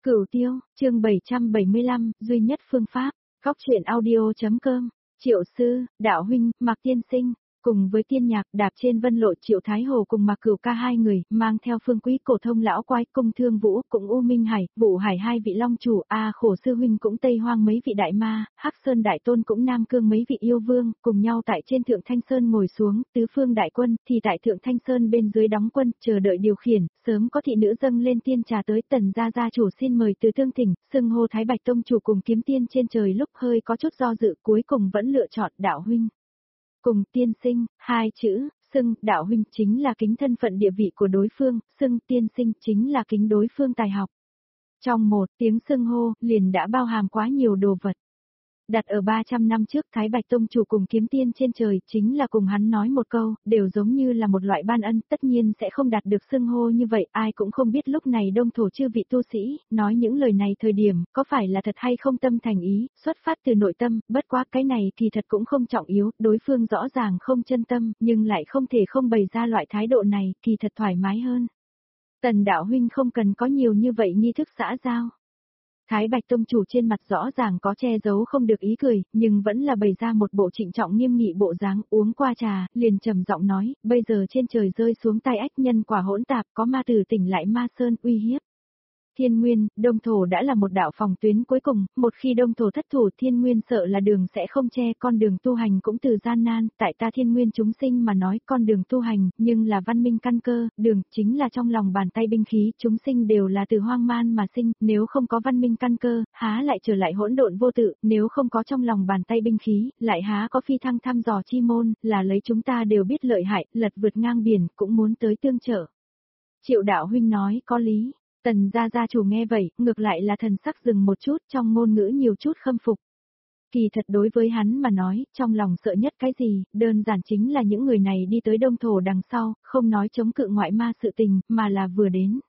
Cửu Tiêu, chương 775, duy nhất phương pháp, góc truyện audio.com, Triệu Sư, Đạo Huynh, Mạc Tiên Sinh, cùng với Tiên Nhạc đạp trên vân lộ Triệu Thái Hồ cùng Mạc Cửu ca hai người, mang theo Phương Quý cổ thông lão quái cung Thương Vũ, cũng U Minh Hải, Vũ Hải hai vị long chủ, Khổ Sư Huynh cũng Tây Hoang mấy vị đại ma, Hắc Sơn Đại Tôn cũng Nam Cương mấy vị yêu vương, cùng nhau tại trên Thượng Thanh Sơn ngồi xuống, tứ phương đại quân, thì tại Thượng Thanh Sơn bên dưới đóng quân, chờ đợi điều khiển, sớm có thị nữ dâng lên tiên trà tới Tần gia chủ xin mời từ Tương Thỉnh, xưng hô Thái Bạch Tông chủ cùng Kiếm Tiên trên trời lúc hơi có chút do dự, cuối cùng vẫn lựa chọn Đạo Huynh. Cùng tiên sinh, hai chữ, xưng, Đạo Huynh chính là kính thân phận địa vị của đối phương, xưng tiên sinh chính là kính đối phương tài học. Trong một tiếng xưng hô, liền đã bao hàm quá nhiều đồ vật. Đặt ở 300 năm trước Thái Bạch Tông chủ cùng Kiếm Tiên trên trời chính là cùng hắn nói một câu, đều giống như là một loại ban ân, tất nhiên sẽ không đạt được xưng hô như vậy, ai cũng không biết lúc này đông thổ chư vị tu sĩ, nói những lời này thời điểm, có phải là thật hay không tâm thành ý, xuất phát từ nội tâm, bất quá cái này kỳ thật cũng không trọng yếu, đối phương rõ ràng không chân tâm, nhưng lại không thể không bày ra loại thái độ này, kỳ thật thoải mái hơn. Tần Đạo Huynh không cần có nhiều như vậy nghi thức xã giao. Thái Bạch Tông chủ trên mặt rõ ràng có che giấu không được ý cười, nhưng vẫn là bày ra một bộ trịnh trọng nghiêm nghị bộ dáng, uống qua trà, liền trầm giọng nói, bây giờ trên trời rơi xuống tai ách nhân quả hỗn tạp, có ma tử tỉnh lại ma sơn uy hiếp. Thiên Nguyên, Đông Thổ đã là một đạo phòng tuyến cuối cùng, một khi Đông Thổ thất thủ Thiên Nguyên sợ là đường sẽ không che, con đường tu hành cũng từ gian nan, tại ta Thiên Nguyên chúng sinh mà nói con đường tu hành, nhưng là văn minh căn cơ, đường chính là trong lòng bàn tay binh khí, chúng sinh đều là từ hoang man mà sinh, nếu không có văn minh căn cơ, há lại trở lại hỗn độn vô tự, nếu không có trong lòng bàn tay binh khí, lại há có phi thăng thăm dò chi môn, là lấy chúng ta đều biết lợi hại, lật vượt ngang biển, cũng muốn tới tương trợ. Triệu Đạo Huynh nói có lý. Tần gia chủ nghe vậy, ngược lại là thần sắc dừng một chút, trong ngôn ngữ nhiều chút khâm phục. Kỳ thật đối với hắn mà nói, trong lòng sợ nhất cái gì, đơn giản chính là những người này đi tới Đông Thổ đằng sau, không nói chống cự ngoại ma sự tình, mà là vừa đến.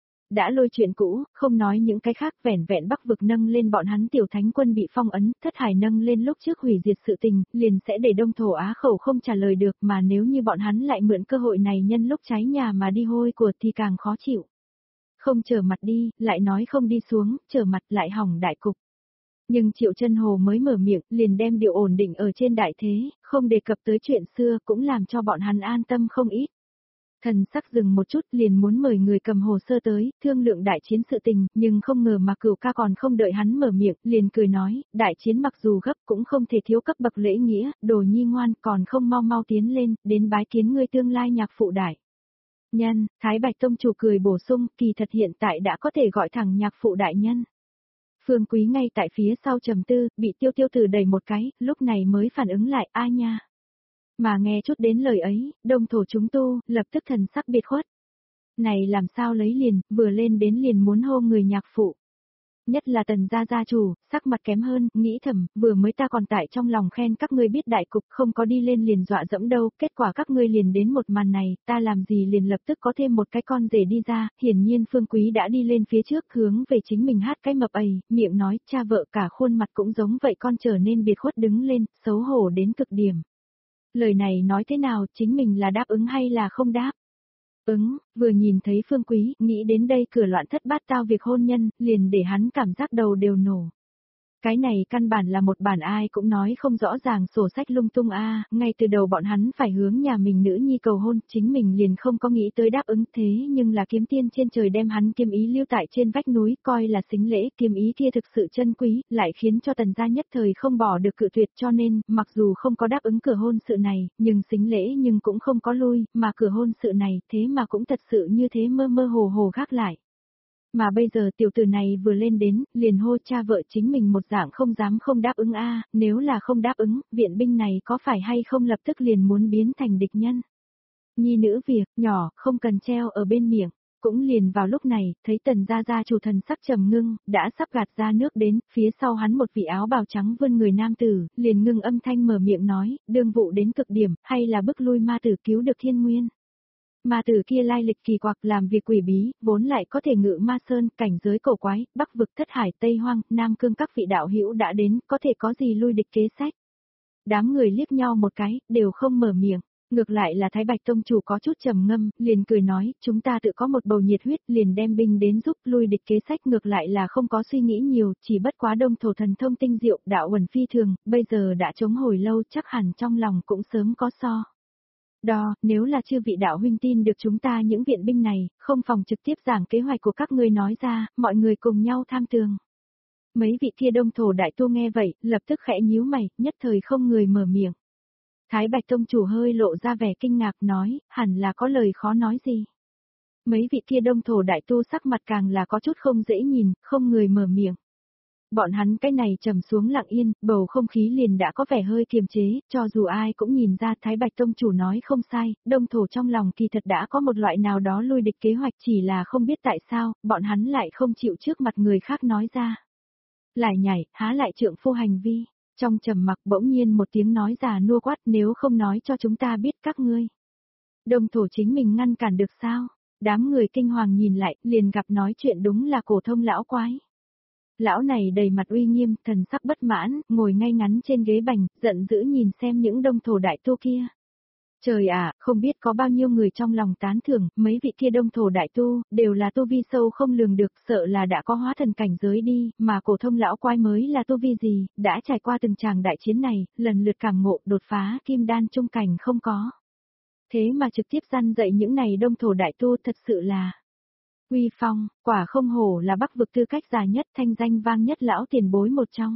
Đã lôi chuyện cũ, không nói những cái khác, vẻn vẹn Bắc vực nâng lên bọn hắn tiểu thánh quân bị phong ấn, Thất Hải nâng lên lúc trước hủy diệt sự tình, liền sẽ để Đông Thổ Á khẩu không trả lời được, mà nếu như bọn hắn lại mượn cơ hội này nhân lúc cháy nhà mà đi hôi của thì càng khó chịu. Không trở mặt đi, lại nói không đi xuống, trở mặt lại hỏng đại cục. Nhưng Triệu Chân Hồ mới mở miệng, liền đem điều ổn định ở trên đại thế, không đề cập tới chuyện xưa, cũng làm cho bọn hắn an tâm không ít. Thần sắc dừng một chút, liền muốn mời người cầm hồ sơ tới, thương lượng đại chiến sự tình, nhưng không ngờ mà Cửu ca còn không đợi hắn mở miệng, liền cười nói, đại chiến mặc dù gấp cũng không thể thiếu cấp bậc lễ nghĩa, Đồ Nhi ngoan, còn không mau mau tiến lên, đến bái kiến ngươi tương lai nhạc phụ đại nhân. Thái Bạch Tông chủ cười bổ sung, kỳ thật hiện tại đã có thể gọi thẳng nhạc phụ đại nhân. Phương Quý ngay tại phía sau trầm tư, bị Tiêu Tử đẩy một cái, lúc này mới phản ứng lại, ai nha. Mà nghe chút đến lời ấy, Đông Thổ chúng tu, lập tức thần sắc biệt khuất. Này làm sao lấy liền, vừa lên đến liền muốn hô người nhạc phụ. Nhất là Tần gia chủ, sắc mặt kém hơn, nghĩ thầm, vừa mới ta còn tại trong lòng khen các ngươi biết đại cục, không có đi lên liền dọa dẫm đâu, kết quả các ngươi liền đến một màn này, ta làm gì liền lập tức có thêm một cái con rể đi ra, hiển nhiên Phương Quý đã đi lên phía trước hướng về chính mình hát cái mập ầy, miệng nói, cha vợ cả khuôn mặt cũng giống vậy, con trở nên biệt khuất đứng lên, xấu hổ đến cực điểm. Lời này nói thế nào, chính mình là đáp ứng hay là không đáp? Vừa nhìn thấy Phương Quý, nghĩ đến đây cửa loạn thất bát tao việc hôn nhân, liền để hắn cảm giác đầu đều nổ. Cái này căn bản là một bản ai cũng nói không rõ ràng sổ sách lung tung ngay từ đầu bọn hắn phải hướng nhà mình nữ nhi cầu hôn, chính mình liền không có nghĩ tới đáp ứng thế nhưng là Kiếm Tiên trên trời đem hắn kiếm ý lưu tại trên vách núi, coi là sính lễ, kiếm ý kia thực sự chân quý, lại khiến cho Tần gia nhất thời không bỏ được cự tuyệt, cho nên, mặc dù không có đáp ứng cửa hôn sự này, nhưng sính lễ nhưng cũng không có lui, mà cửa hôn sự này, thế mà cũng thật sự như thế mơ mơ hồ hồ gác lại. Mà bây giờ tiểu tử này vừa lên đến, liền hô cha vợ chính mình một dạng không dám không đáp ứng nếu là không đáp ứng, viện binh này có phải hay không lập tức liền muốn biến thành địch nhân. Nhi nữ việc, nhỏ, không cần treo ở bên miệng, cũng liền vào lúc này, thấy Tần gia chủ thần sắc trầm ngưng, đã sắp gạt ra nước đến, phía sau hắn một vị áo bào trắng vươn người nam tử, liền ngưng âm thanh mở miệng nói, đương vụ đến cực điểm, hay là bức lui ma tử cứu được Thiên Nguyên. Ma tử kia lai lịch kỳ quặc làm việc quỷ bí, vốn lại có thể ngự ma sơn, cảnh giới cổ quái, Bắc vực Thất Hải, Tây Hoang, Nam Cương các vị đạo hữu đã đến, có thể có gì lui địch kế sách. Đám người liếc nhau một cái, đều không mở miệng. Ngược lại là Thái Bạch Tông chủ có chút trầm ngâm, liền cười nói, chúng ta tự có một bầu nhiệt huyết, liền đem binh đến giúp lui địch kế sách, ngược lại là không có suy nghĩ nhiều, chỉ bất quá Đông Thổ thần thông tinh diệu, đạo uẩn phi thường, bây giờ đã chống hồi lâu, chắc hẳn trong lòng cũng sớm có so. Đo, nếu là chư vị đạo huynh tin được chúng ta những viện binh này, không phòng trực tiếp giảng kế hoạch của các ngươi nói ra, mọi người cùng nhau tham tường. Mấy vị kia Đông Thổ đại tu nghe vậy, lập tức khẽ nhíu mày, nhất thời không người mở miệng. Thái Bạch Tông chủ hơi lộ ra vẻ kinh ngạc nói, hẳn là có lời khó nói gì. Mấy vị kia Đông Thổ đại tu sắc mặt càng là có chút không dễ nhìn, không người mở miệng. Bọn hắn cái này trầm xuống lặng yên, bầu không khí liền đã có vẻ hơi kiềm chế, cho dù ai cũng nhìn ra Thái Bạch Tông chủ nói không sai, Đông Thổ trong lòng kỳ thật đã có một loại nào đó lui địch kế hoạch, chỉ là không biết tại sao, bọn hắn lại không chịu trước mặt người khác nói ra. Lại nhảy, há lại trượng phu hành vi. Trong trầm mặc bỗng nhiên một tiếng nói già nua quát, nếu không nói cho chúng ta biết các ngươi. Đông Thổ chính mình ngăn cản được sao? Đám người kinh hoàng nhìn lại, liền gặp nói chuyện đúng là Cổ Thông lão quái. Lão này đầy mặt uy nghiêm, thần sắc bất mãn, ngồi ngay ngắn trên ghế bành, giận dữ nhìn xem những Đông Thổ đại tu kia. Trời ạ, không biết có bao nhiêu người trong lòng tán thưởng, mấy vị kia Đông Thổ đại tu, đều là tu vi sâu không lường được, sợ là đã có hóa thần cảnh giới đi, mà Cổ Thông lão quái mới là tu vi gì, đã trải qua từng tràng đại chiến này, lần lượt cảm ngộ đột phá kim đan trung cảnh không có. Thế mà trực tiếp răn dạy những này Đông Thổ đại tu thật sự là uy phong, quả không hổ là Bắc vực tư cách già nhất, thanh danh vang nhất lão tiền bối một trong.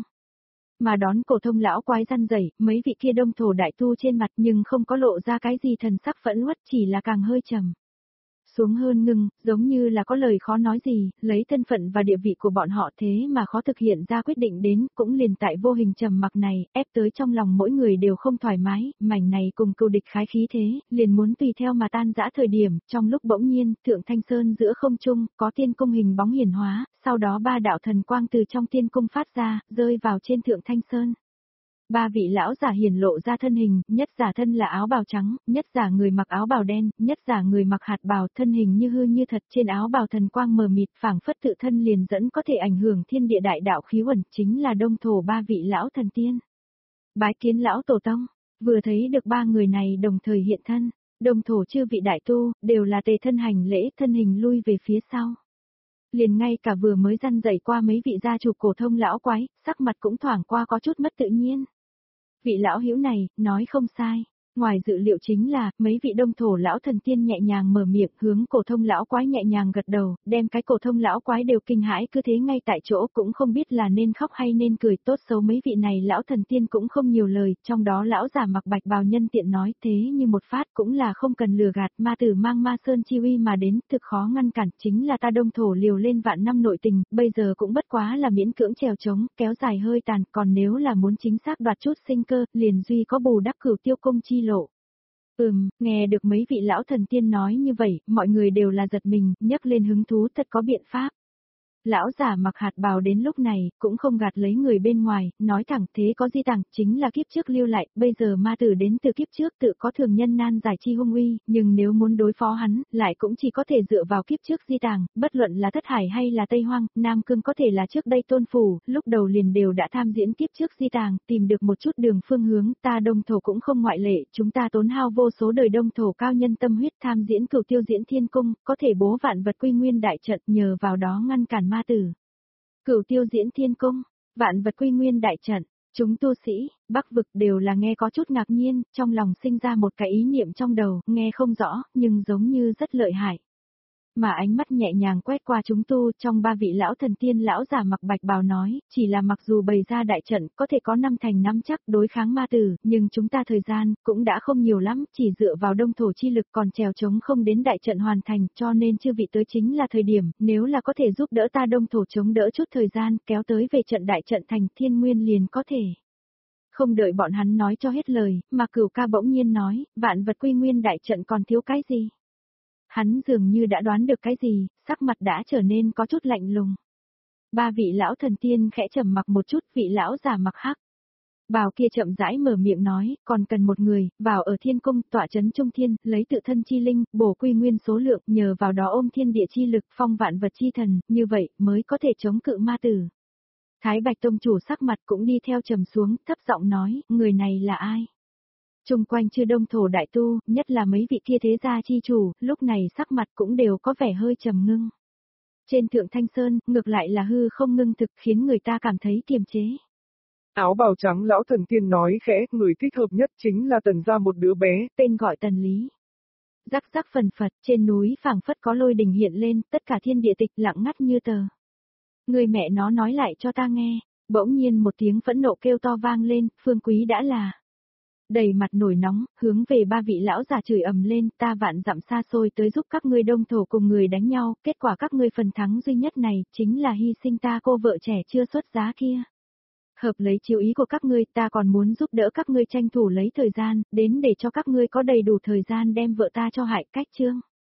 Mà đón Cổ Thông lão quái răn dậy, mấy vị kia Đông Thổ đại tu trên mặt nhưng không có lộ ra cái gì thần sắc phẫn uất, chỉ là càng hơi trầm xuống hơn ngưng, giống như là có lời khó nói gì, lấy thân phận và địa vị của bọn họ thế mà khó thực hiện ra quyết định đến, cũng liền tại vô hình trầm mặc này, ép tới trong lòng mỗi người đều không thoải mái, mảnh này cùng cừu địch khái khí thế, liền muốn tùy theo mà tan rã thời điểm, trong lúc bỗng nhiên, Thượng Thanh Sơn giữa không trung, có tiên cung hình bóng hiển hóa, sau đó ba đạo thần quang từ trong tiên cung phát ra, rơi vào trên Thượng Thanh Sơn. Ba vị lão giả hiển lộ ra thân hình, nhất giả thân là áo bào trắng, nhất giả người mặc áo bào đen, nhất giả người mặc hạt bào, thân hình như hư như thật, trên áo bào thần quang mờ mịt, phảng phất tự thân liền dẫn có thể ảnh hưởng thiên địa đại đạo khí uẩn, chính là Đông Thổ ba vị lão thần tiên. Bái kiến lão tổ tông, vừa thấy được ba người này đồng thời hiện thân, Đông Thổ chư vị đại tu, đều là tề thân hành lễ, thân hình lui về phía sau. Liền ngay cả vừa mới răn dậy qua mấy vị gia chủ Cổ Thông lão quái, sắc mặt cũng thoảng qua có chút mất tự nhiên. Vị lão hữu này, nói không sai. Ngoài dự liệu chính là, mấy vị Đông Thổ lão thần tiên nhẹ nhàng mở miệng hướng Cổ Thông lão quái nhẹ nhàng gật đầu, đem cái Cổ Thông lão quái đều kinh hãi cứ thế ngay tại chỗ cũng không biết là nên khóc hay nên cười, tốt xấu mấy vị này lão thần tiên cũng không nhiều lời, trong đó lão giả mặc bạch bào nhân tiện nói thế như một phát cũng là không cần lừa gạt, ma tử mang ma sơn chi uy mà đến, thực khó ngăn cản, chính là ta Đông Thổ liều lên vạn năm nội tình, bây giờ cũng bất quá là miễn cưỡng trèo trống, kéo dài hơi tàn, còn nếu là muốn chính xác đoạt chút sinh cơ, liền duy có bù đắp Cửu Tiêu Cung chi lộ. Nghe được mấy vị lão thần tiên nói như vậy, mọi người đều là giật mình, nhấc lên hứng thú thật có biện pháp. Lão giả mặc hạt bào đến lúc này, cũng không gạt lấy người bên ngoài, nói thẳng thế có di tàng, chính là kiếp trước lưu lại, bây giờ ma tử đến từ kiếp trước tự có thường nhân nan giải chi hung uy, nhưng nếu muốn đối phó hắn, lại cũng chỉ có thể dựa vào kiếp trước di tàng, bất luận là Thất Hải hay là Tây Hoang, Nam Cương có thể là trước đây Tôn Phủ, lúc đầu liền đều đã tham diễn kiếp trước di tàng, tìm được một chút đường phương hướng, ta Đông Thổ cũng không ngoại lệ, chúng ta tốn hao vô số đời Đông Thổ cao nhân tâm huyết tham diễn Cửu Tiêu Diễn Thiên Cung, có thể bố vạn vật quy nguyên đại trận, nhờ vào đó ngăn cản ma tử. Cửu Tiêu Diễn Thiên Cung, vạn vật quy nguyên đại trận, chúng tu sĩ, Bắc vực đều là nghe có chút ngạc nhiên, trong lòng sinh ra một cái ý niệm trong đầu, nghe không rõ, nhưng giống như rất lợi hại. Mà ánh mắt nhẹ nhàng quét qua chúng tu, trong ba vị lão thần tiên lão giả mặc bạch bào nói, chỉ là mặc dù bày ra đại trận, có thể có 5 thành 5 chắc đối kháng ma tử, nhưng chúng ta thời gian, cũng đã không nhiều lắm, chỉ dựa vào Đông Thổ chi lực còn trèo chống không đến đại trận hoàn thành, cho nên chư vị tới chính là thời điểm, nếu là có thể giúp đỡ ta Đông Thổ chống đỡ chút thời gian, kéo tới về trận đại trận thành thiên nguyên liền có thể. Không đợi bọn hắn nói cho hết lời, mà Cửu Ca bỗng nhiên nói, vạn vật quy nguyên đại trận còn thiếu cái gì? Hắn dường như đã đoán được cái gì, sắc mặt đã trở nên có chút lạnh lùng. Ba vị lão thần tiên khẽ trầm mặc một chút, vị lão giả mặc hắc bào kia chậm rãi mở miệng nói, còn cần một người, vào ở thiên cung, tọa chấn trung thiên, lấy tự thân chi linh, bổ quy nguyên số lượng, nhờ vào đó ôm thiên địa chi lực, phong vạn vật chi thần, như vậy mới có thể chống cự ma tử. Thái Bạch Tông chủ sắc mặt cũng đi theo trầm xuống, thấp giọng nói, người này là ai? Chung quanh chư đông thổ đại tu, nhất là mấy vị kia thế gia chi chủ, lúc này sắc mặt cũng đều có vẻ hơi trầm ngưng. Trên Thượng Thanh Sơn, ngược lại là hư không ngưng thực khiến người ta cảm thấy kiềm chế. Áo bào trắng lão thần tiên nói khẽ, người thích hợp nhất chính là Tần gia một đứa bé, tên gọi Tần Lý. Rắc rắc phần phật, trên núi phảng phất có lôi đình hiện lên, tất cả thiên địa tịch lặng ngắt như tờ. Người mẹ nó nói lại cho ta nghe, bỗng nhiên một tiếng phẫn nộ kêu to vang lên, Phương Quý đã là đầy mặt nổi nóng, hướng về ba vị lão già chửi ầm lên, ta vạn dặm xa xôi tới giúp các ngươi đông thổ cùng người đánh nhau, kết quả các ngươi phần thắng duy nhất này, chính là hy sinh ta cô vợ trẻ chưa xuất giá kia. Hợp lấy chiếu ý của các ngươi, ta còn muốn giúp đỡ các ngươi tranh thủ lấy thời gian, đến để cho các ngươi có đầy đủ thời gian đem vợ ta cho Hại Cách Trương.